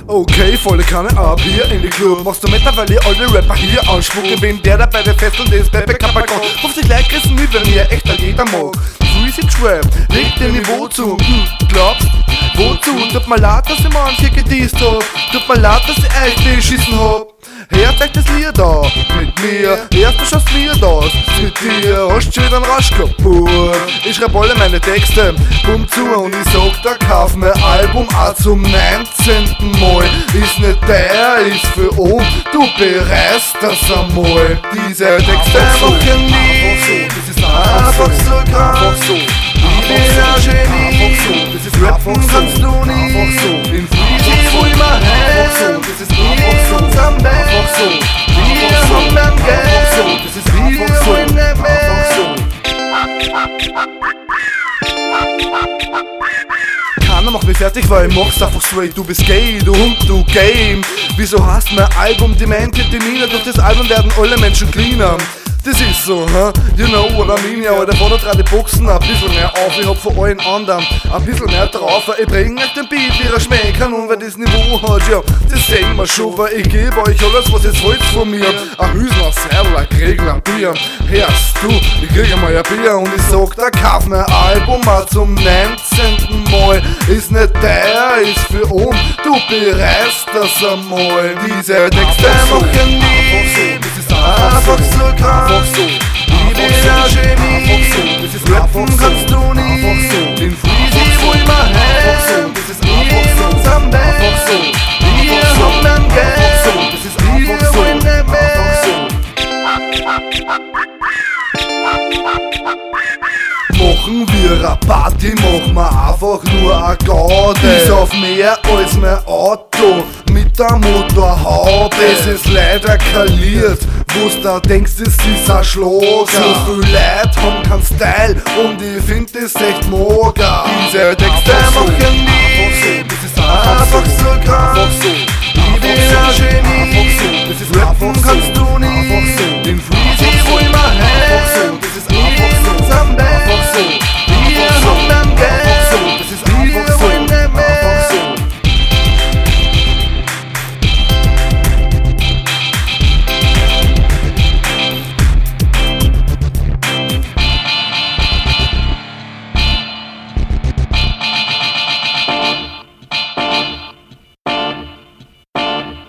Okay, volle Kanne ab, hier in die Club. Machst du mit, weil ihr alle Rapper hier anspucken. Wenn der dabei der Fesseln ist, Pepe Kapakon. 50 Like ist mit, wenn ihr echt jeder mag. Freezy Trap, legt dem Niveau zu. Glaubst, wozu? Tut mir leid, dass ich manche gedisst hab. Tut mir leid, dass ich euch beschissen hab. Hört euch das Lied an, mit mir. Erst du schaust mir das, mit dir. Hast schon wieder einen Rasch kaputt. Ich schreib alle meine Texte, bumm zu und ich sag, da kauf mir Album auch zum 19. Mal. Ist nicht der, ist für uns, du bereist das einmal. Diese Texte machen nie, das ist einfach so krank. Ich bin ein Genie, das ist rappen kannst du nie. In Freezy, wo immer hin, das ist nie unserem Band. Wir haben am Geld, das ist wir wollen nicht mehr. Keiner macht mich fertig, weil ich mach's einfach straight. Du bist gay, du Hund, du Game. Wieso hast mein Album die Ketamine? Durch das Album werden alle Menschen cleaner. Das ist so, you know what I mean, ja, Alter, fahr da dran die Boxen ein bisschen mehr auf, ich hab von allen anderen ein bisschen mehr drauf, ich bring euch den Beat, wie er schmecken und wer das Niveau hat, ja, das sehen wir schon, weil ich geb euch alles, was ihr wollt von mir, ein Hüsner, Server, ein Kriegel, ein Bier, hörst du, ich krieg einmal ein Bier und ich sag, da kauf mein Album auch zum 19. Mal, ist nicht der, ist für uns, du bereist das einmal, diese Texte machen nie, das ist einfach so krank. Ich bin ein Genie, das ist rappen kannst du nie. In Freezy, wo immer hin, das ist nie unserem Band. Wir haben am Geld, das ist wir wollen nicht mehr. Machen wir eine Party, machen wir einfach nur eine Garde. Ist auf mehr als mein Auto mit der Motorhaube. Es ist leider kaliert, wo's da denkst, es ist ein Schlager. So viel Leute haben keinen Style und ich find das echt mager. Diese Texte machen nie.